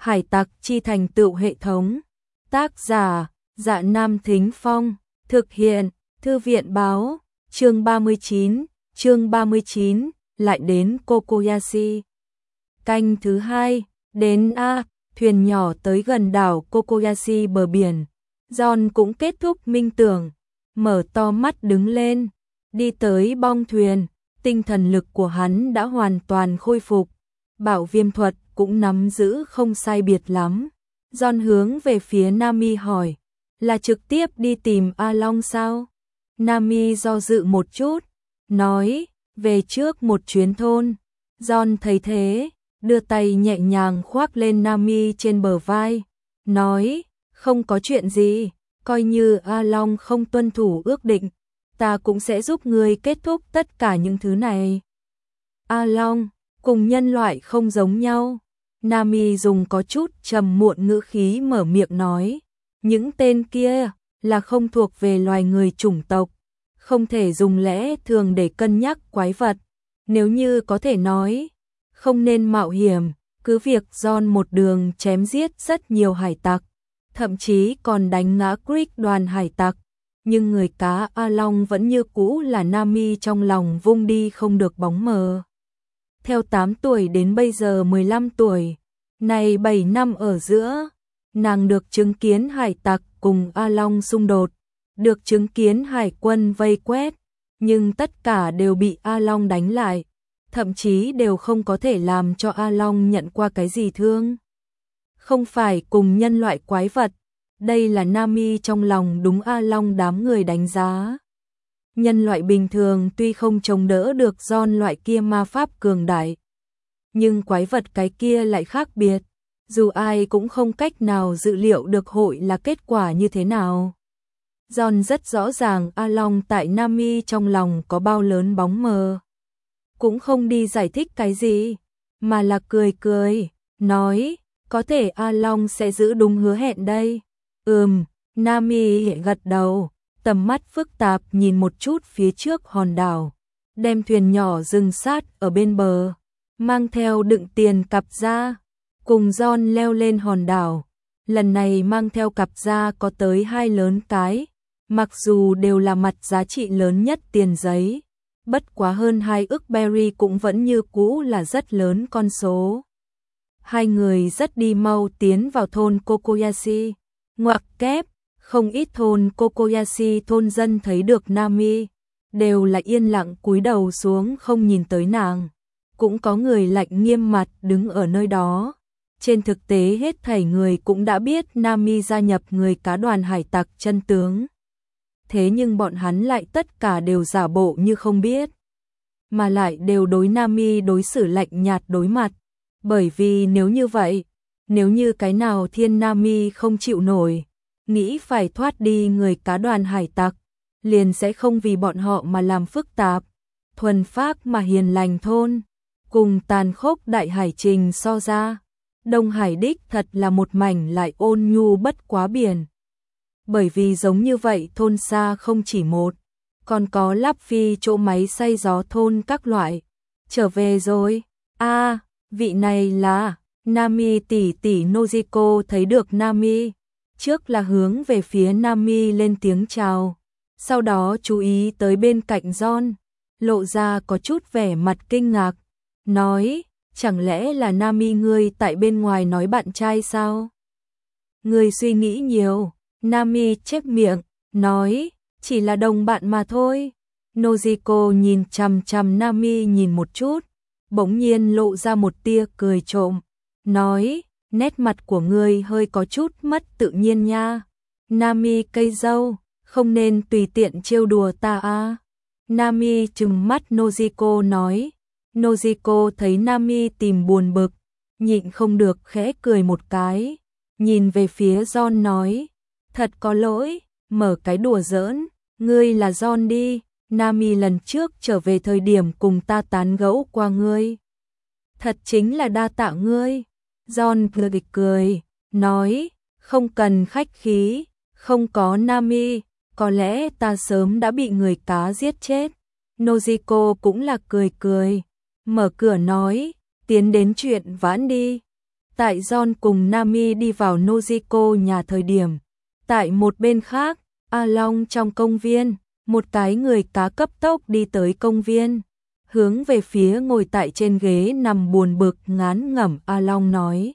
Hải tặc chi thành tựu hệ thống. Tác giả, Dạ Nam Thính Phong. Thực hiện, Thư viện báo. Chương 39, lại đến Kokoyashi. Canh thứ 2, đến thuyền nhỏ tới gần đảo Kokoyashi bờ biển. John cũng kết thúc minh tưởng, mở to mắt đứng lên, đi tới bong thuyền, tinh thần lực của hắn đã hoàn toàn khôi phục, bảo viêm thuật cũng nắm giữ không sai biệt lắm. John hướng về phía Nami hỏi, là trực tiếp đi tìm A Long sao? Nami do dự một chút, nói, về trước một chuyến thôn. John thấy thế, đưa tay nhẹ nhàng khoác lên Nami trên bờ vai, nói, không có chuyện gì, coi như A Long không tuân thủ ước định, ta cũng sẽ giúp ngươi kết thúc tất cả những thứ này. A Long, cùng nhân loại không giống nhau. Nami dùng có chút trầm muộn ngữ khí mở miệng nói, những tên kia là không thuộc về loài người chủng tộc, không thể dùng lẽ thường để cân nhắc quái vật. Nếu như có thể nói, không nên mạo hiểm, cứ việc John một đường chém giết rất nhiều hải tặc, thậm chí còn đánh ngã Creek đoàn hải tặc, nhưng người cá A Long vẫn như cũ là Nami trong lòng vung đi không được bóng mờ. Theo 8 tuổi đến bây giờ 15 tuổi, này 7 năm ở giữa, nàng được chứng kiến hải tặc cùng A Long xung đột, được chứng kiến hải quân vây quét, nhưng tất cả đều bị A Long đánh lại, thậm chí đều không có thể làm cho A Long nhận qua cái gì thương. Không phải cùng nhân loại quái vật, đây là Nami trong lòng đúng A Long đám người đánh giá. Nhân loại bình thường tuy không chống đỡ được John loại kia ma pháp cường đại, nhưng quái vật cái kia lại khác biệt, dù ai cũng không cách nào dự liệu được hội là kết quả như thế nào. John rất rõ ràng A Long tại Nami trong lòng có bao lớn bóng mờ. Cũng không đi giải thích cái gì, mà là cười cười, nói, có thể A Long sẽ giữ đúng hứa hẹn đây. Nami gật đầu, tầm mắt phức tạp nhìn một chút phía trước hòn đảo, đem thuyền nhỏ dừng sát ở bên bờ, mang theo đựng tiền cặp ra, cùng John leo lên hòn đảo. Lần này mang theo cặp ra có tới 2 lớn cái, mặc dù đều là mặt giá trị lớn nhất tiền giấy, bất quá hơn 2 ức berry cũng vẫn như cũ là rất lớn con số. Hai người rất đi mau tiến vào thôn Kokoyashi, ngoặc kép, không ít thôn Kokoyashi thôn dân thấy được Nami, đều là yên lặng cúi đầu xuống không nhìn tới nàng, cũng có người lạnh nghiêm mặt đứng ở nơi đó. Trên thực tế hết thảy người cũng đã biết Nami gia nhập người cá đoàn hải tặc chân tướng. Thế nhưng bọn hắn lại tất cả đều giả bộ như không biết, mà lại đều đối Nami đối xử lạnh nhạt đối mặt, bởi vì nếu như vậy, nếu như cái nào thiên Nami không chịu nổi, nghĩ phải thoát đi người cá đoàn hải tặc, liền sẽ không vì bọn họ mà làm phức tạp, thuần phác mà hiền lành thôn, cùng tàn khốc đại hải trình so ra. Đông Hải đích thật là một mảnh lại ôn nhu bất quá biển. Bởi vì giống như vậy thôn xa không chỉ một, còn có lắp phi chỗ máy xay gió thôn các loại. Trở về rồi, vị này là Nami tỷ tỷ. Nojiko thấy được Nami, trước là hướng về phía Nami lên tiếng chào, sau đó chú ý tới bên cạnh John, lộ ra có chút vẻ mặt kinh ngạc, nói, chẳng lẽ là Nami ngươi tại bên ngoài nói bạn trai sao? Ngươi suy nghĩ nhiều. Nami chép miệng, nói, chỉ là đồng bạn mà thôi. Nojiko nhìn chằm chằm Nami nhìn một chút, bỗng nhiên lộ ra một tia cười trộm, nói, nét mặt của ngươi hơi có chút mất tự nhiên nha. Nami cây dâu, không nên tùy tiện trêu đùa ta a. Nami trừng mắt Nojiko nói. Nojiko thấy Nami tìm buồn bực, nhịn không được khẽ cười một cái, nhìn về phía John nói, thật có lỗi, mở cái đùa giỡn, ngươi là John đi, Nami lần trước trở về thời điểm cùng ta tán gẫu qua ngươi. Thật chính là đa tạ ngươi. John cười, nói, không cần khách khí, không có Nami, có lẽ ta sớm đã bị người cá giết chết. Nojiko cũng là cười, mở cửa nói, tiến đến chuyện vãn đi. Tại John cùng Nami đi vào Nojiko nhà thời điểm, tại một bên khác, A Long trong công viên, một cái người cá cấp tốc đi tới công viên, hướng về phía ngồi tại trên ghế nằm buồn bực ngán ngẩm A Long nói.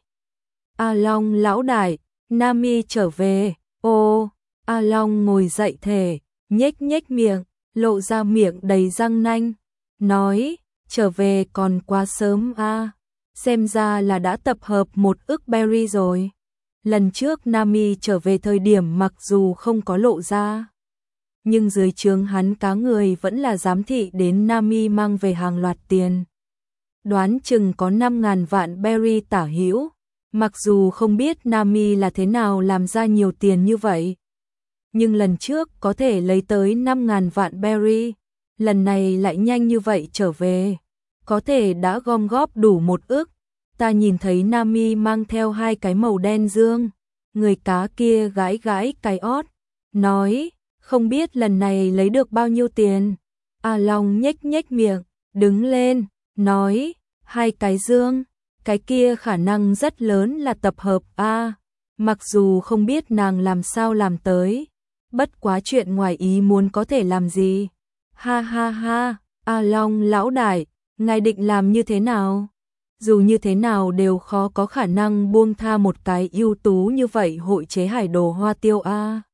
A Long lão đại, Nami trở về, ô, A Long ngồi dậy thề, nhếch nhếch miệng, lộ ra miệng đầy răng nanh, nói, trở về còn quá sớm a, xem ra là đã tập hợp một ức berry rồi. Lần trước Nami trở về thời điểm mặc dù không có lộ ra, nhưng dưới trướng hắn cá người vẫn là giám thị đến Nami mang về hàng loạt tiền. Đoán chừng có 5.000 vạn berry tả hữu, mặc dù không biết Nami là thế nào làm ra nhiều tiền như vậy. Nhưng lần trước có thể lấy tới 5.000 vạn berry, lần này lại nhanh như vậy trở về, có thể đã gom góp đủ 1 ức. Ta nhìn thấy Nami mang theo 2 cái màu đen dương, người cá kia gãi gãi cái ót, nói, không biết lần này lấy được bao nhiêu tiền. A Long nhếch nhếch miệng, đứng lên, nói, 2 cái dương, cái kia khả năng rất lớn là tập hợp A, mặc dù không biết nàng làm sao làm tới, bất quá chuyện ngoài ý muốn có thể làm gì. Ha ha ha, A Long lão đại, ngài định làm như thế nào? Dù như thế nào đều khó có khả năng buông tha một cái ưu tú như vậy hội chế hải đồ hoa tiêu a.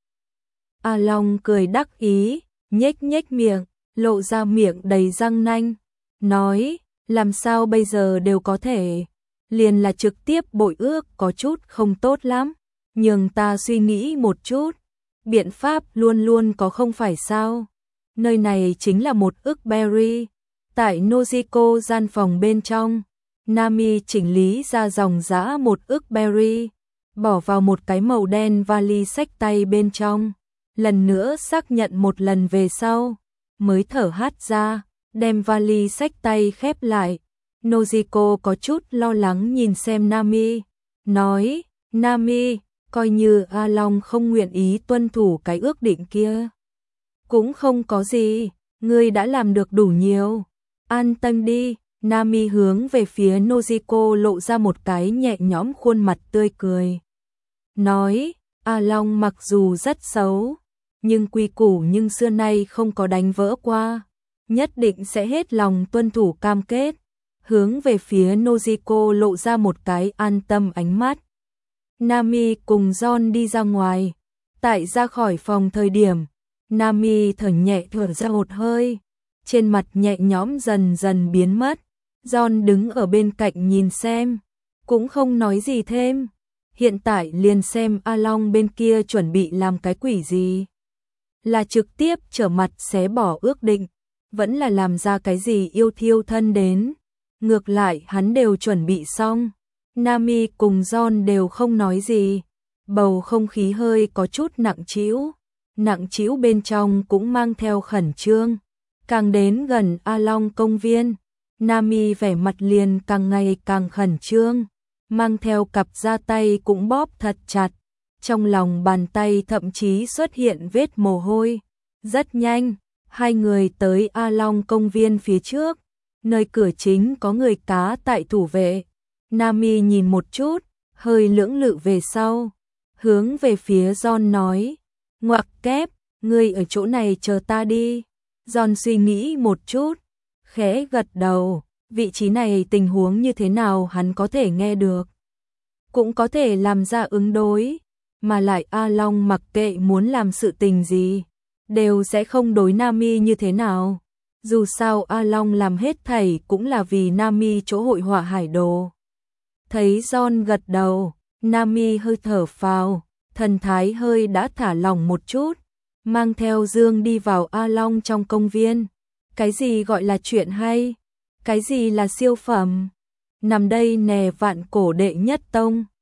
A Long cười đắc ý, nhếch nhếch miệng, lộ ra miệng đầy răng nanh, nói, làm sao bây giờ đều có thể, liền là trực tiếp bội ước có chút không tốt lắm, nhường ta suy nghĩ một chút, biện pháp luôn luôn có không phải sao, nơi này chính là 1 ức berry, tại Nojiko gian phòng bên trong. Nami chỉnh lý ra dòng dã 1 ức berry, bỏ vào một cái màu đen vali xách tay bên trong, lần nữa xác nhận một lần về sau, mới thở hắt ra, đem vali xách tay khép lại. Nojiko có chút lo lắng nhìn xem Nami, nói, Nami, coi như A Long không nguyện ý tuân thủ cái ước định kia. Cũng không có gì, ngươi đã làm được đủ nhiều, an tâm đi. Nami hướng về phía Nojiko lộ ra một cái nhẹ nhõm khuôn mặt tươi cười. Nói, A Long mặc dù rất xấu, nhưng quy củ nhưng xưa nay không có đánh vỡ qua, nhất định sẽ hết lòng tuân thủ cam kết. Hướng về phía Nojiko lộ ra một cái an tâm ánh mắt. Nami cùng John đi ra ngoài, tại ra khỏi phòng thời điểm, Nami thở nhẹ thở ra một hơi, trên mặt nhẹ nhõm dần dần biến mất. John đứng ở bên cạnh nhìn xem, cũng không nói gì thêm. Hiện tại liền xem A Long bên kia chuẩn bị làm cái quỷ gì. Là trực tiếp trở mặt xé bỏ ước định, vẫn là làm ra cái gì yêu thiêu thân đến. Ngược lại hắn đều chuẩn bị xong. Nami cùng John đều không nói gì. Bầu không khí hơi có chút nặng trĩu. Nặng trĩu bên trong cũng mang theo khẩn trương. Càng đến gần A Long công viên, Nami vẻ mặt liền càng ngày càng khẩn trương, mang theo cặp da tay cũng bóp thật chặt, trong lòng bàn tay thậm chí xuất hiện vết mồ hôi. Rất nhanh, hai người tới A Long công viên phía trước, nơi cửa chính có người cá tại thủ vệ. Nami nhìn một chút, hơi lưỡng lự về sau, hướng về phía John nói, ngoặc kép, ngươi ở chỗ này chờ ta đi. John suy nghĩ một chút, khẽ gật đầu, vị trí này tình huống như thế nào hắn có thể nghe được, cũng có thể làm ra ứng đối, mà lại A Long mặc kệ muốn làm sự tình gì, đều sẽ không đối Nami như thế nào. Dù sao A Long làm hết thảy cũng là vì Nami chỗ hội họa hải đồ. Thấy John gật đầu, Nami hơi thở phào, thần thái hơi đã thả lỏng một chút, mang theo Dương đi vào A Long trong công viên. Cái gì gọi là chuyện hay? Cái gì là siêu phẩm? Nằm đây nè vạn cổ đệ nhất tông.